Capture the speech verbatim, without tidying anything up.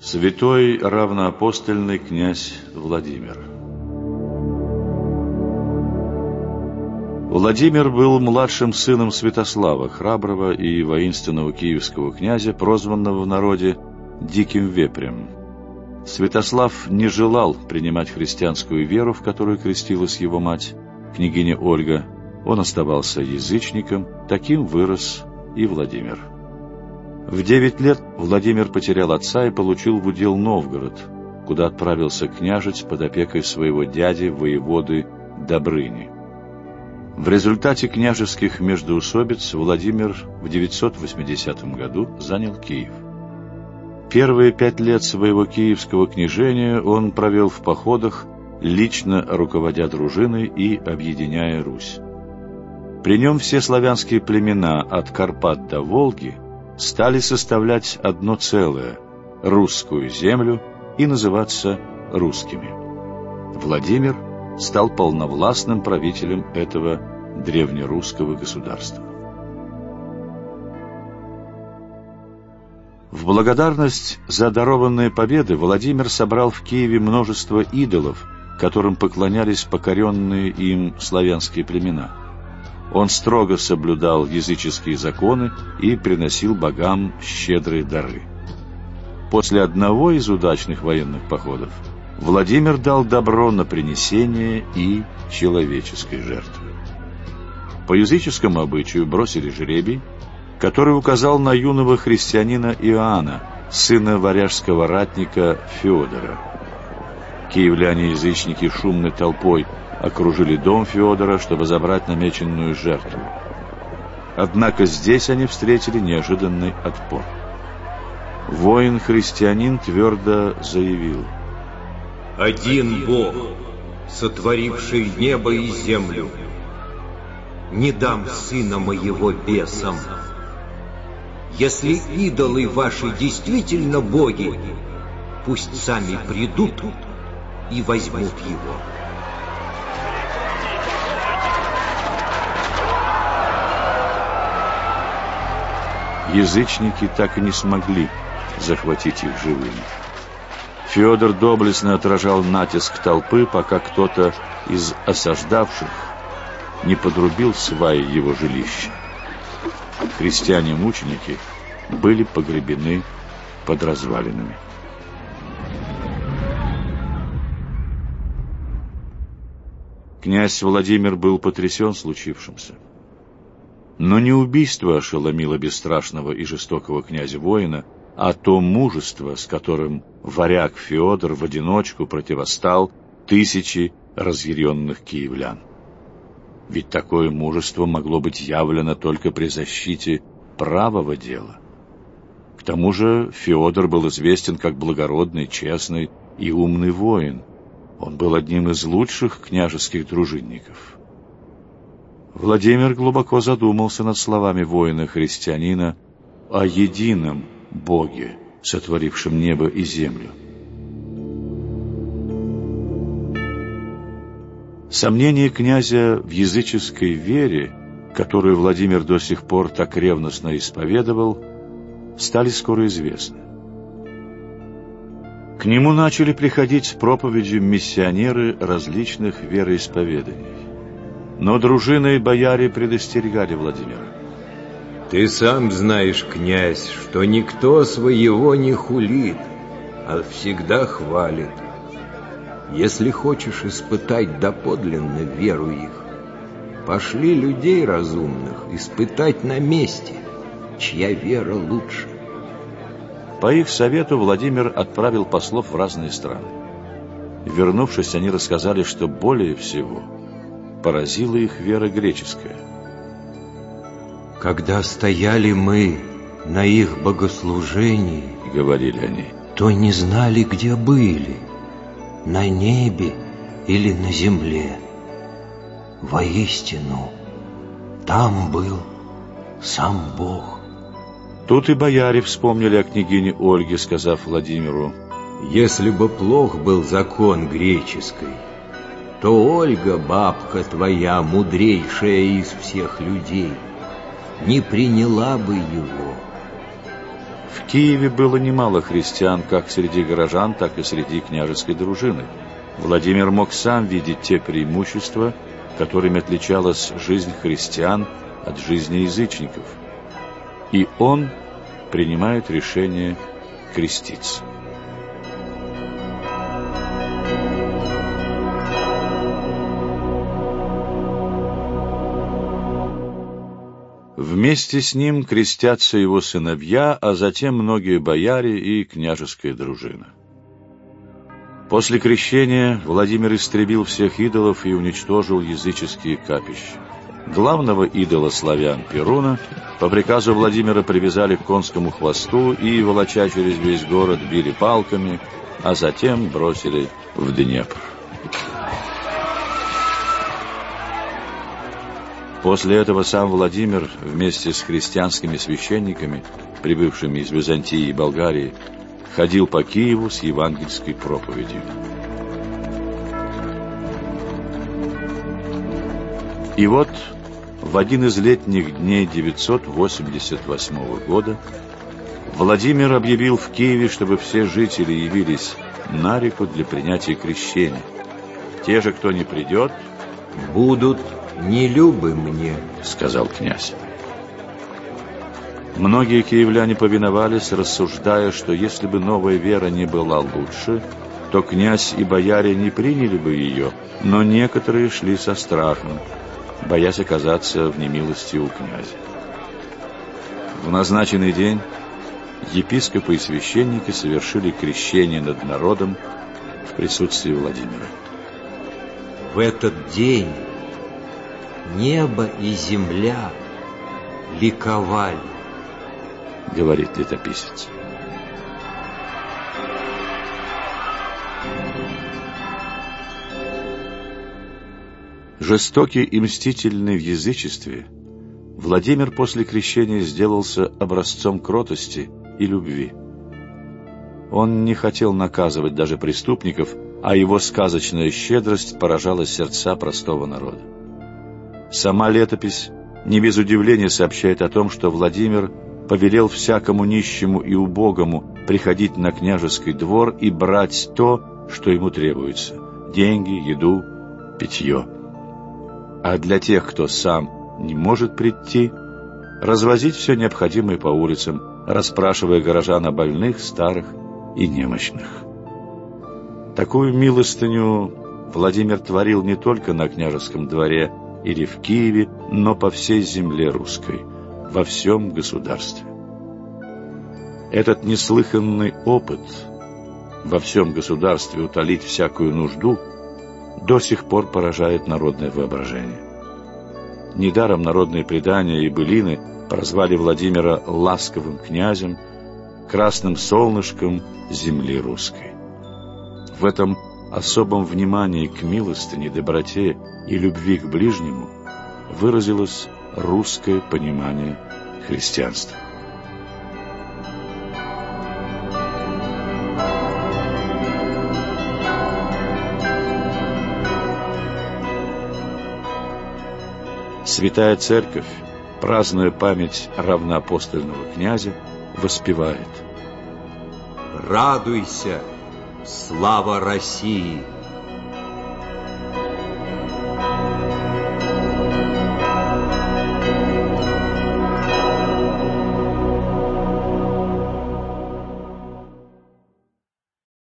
Святой равноапостольный князь Владимир. Владимир был младшим сыном Святослава, храброго и воинственного киевского князя, прозванного в народе Диким Вепрем. Святослав не желал принимать христианскую веру, в которую крестилась его мать, княгиня Ольга. Он оставался язычником, таким вырос и Владимир. В девять лет Владимир потерял отца и получил в удел Новгород, куда отправился княжить под опекой своего дяди, воеводы Добрыни. В результате княжеских междоусобиц Владимир в девятьсот восьмидесятом году занял Киев. Первые пять лет своего киевского княжения он провел в походах, лично руководя дружиной и объединяя Русь. При нем все славянские племена от Карпат до Волги стали составлять одно целое – русскую землю и называться русскими. Владимир стал полновластным правителем этого древнерусского государства. В благодарность за дарованные победы Владимир собрал в Киеве множество идолов, которым поклонялись покоренные им славянские племена. Он строго соблюдал языческие законы и приносил богам щедрые дары. После одного из удачных военных походов Владимир дал добро на принесение и человеческой жертвы. По языческому обычаю бросили жребий, который указал на юного христианина Иоанна, сына варяжского ратника Феодора. Киевляне-язычники шумной толпой окружили дом Феодора, чтобы забрать намеченную жертву. Однако здесь они встретили неожиданный отпор. Воин-христианин твердо заявил: «Один Бог, сотворивший небо и землю, не дам сына моего бесам. Если идолы ваши действительно боги, пусть сами придут и возьмут его». Язычники так и не смогли захватить их живыми. Феодор доблестно отражал натиск толпы, пока кто-то из осаждавших не подрубил сваи его жилища. Христиане-мученики были погребены под развалинами. Князь Владимир был потрясен случившимся. Но не убийство ошеломило бесстрашного и жестокого князя-воина, а то мужество, с которым варяг Феодор в одиночку противостал тысячи разъяренных киевлян. Ведь такое мужество могло быть явлено только при защите правого дела. К тому же Феодор был известен как благородный, честный и умный воин. Он был одним из лучших княжеских дружинников. Владимир глубоко задумался над словами воина-христианина о едином Боге, сотворившем небо и землю. Сомнения князя в языческой вере, которую Владимир до сих пор так ревностно исповедовал, стали скоро известны. К нему начали приходить с проповедью миссионеры различных вероисповеданий. Но дружина и бояре предостерегали Владимира. «Ты сам знаешь, князь, что никто своего не хулит, а всегда хвалит. Если хочешь испытать доподлинно веру их, пошли людей разумных испытать на месте, чья вера лучше». По их совету Владимир отправил послов в разные страны. Вернувшись, они рассказали, что более всего поразила их вера греческая. «Когда стояли мы на их богослужении, — говорили они, — то не знали, где были, на небе или на земле. Воистину, там был сам Бог». Тут и бояре вспомнили о княгине Ольге, сказав Владимиру: «Если бы плох был закон греческий, то Ольга, бабка твоя, мудрейшая из всех людей, не приняла бы его». В Киеве было немало христиан как среди горожан, так и среди княжеской дружины. Владимир мог сам видеть те преимущества, которыми отличалась жизнь христиан от жизни язычников. И он принимает решение креститься. Вместе с ним крестятся его сыновья, а затем многие бояре и княжеская дружина. После крещения Владимир истребил всех идолов и уничтожил языческие капища. Главного идола славян Перуна по приказу Владимира привязали к конскому хвосту и, волоча через весь город, били палками, а затем бросили в Днепр. После этого сам Владимир вместе с христианскими священниками, прибывшими из Византии и Болгарии, ходил по Киеву с евангельской проповедью. И вот в один из летних дней девятьсот восемьдесят восьмого года Владимир объявил в Киеве, чтобы все жители явились на реку для принятия крещения. Те же, кто не придет, будут нелюбы мне, сказал князь. Многие киевляне повиновались, рассуждая, что если бы новая вера не была лучше, то князь и бояре не приняли бы ее, но некоторые шли со страхом, боясь оказаться в немилости у князя. В назначенный день епископы и священники совершили крещение над народом в присутствии Владимира. В этот день небо и земля ликовали, говорит летописец. Жестокий и мстительный в язычестве, Владимир после крещения сделался образцом кротости и любви. Он не хотел наказывать даже преступников, а его сказочная щедрость поражала сердца простого народа. Сама летопись не без удивления сообщает о том, что Владимир повелел всякому нищему и убогому приходить на княжеский двор и брать то, что ему требуется – деньги, еду, питье. А для тех, кто сам не может прийти, развозить все необходимое по улицам, расспрашивая горожан о больных, старых и немощных. Такую милостыню Владимир творил не только на княжеском дворе или в Киеве, но по всей земле русской, во всем государстве. Этот неслыханный опыт во всем государстве утолить всякую нужду до сих пор поражает народное воображение. Недаром народные предания и былины прозвали Владимира ласковым князем, красным солнышком земли русской. В этом особом внимании к милостыне, доброте и любви к ближнему выразилось русское понимание христианства. Святая Церковь, празднуя память равноапостольного князя, воспевает: «Радуйся, слава России!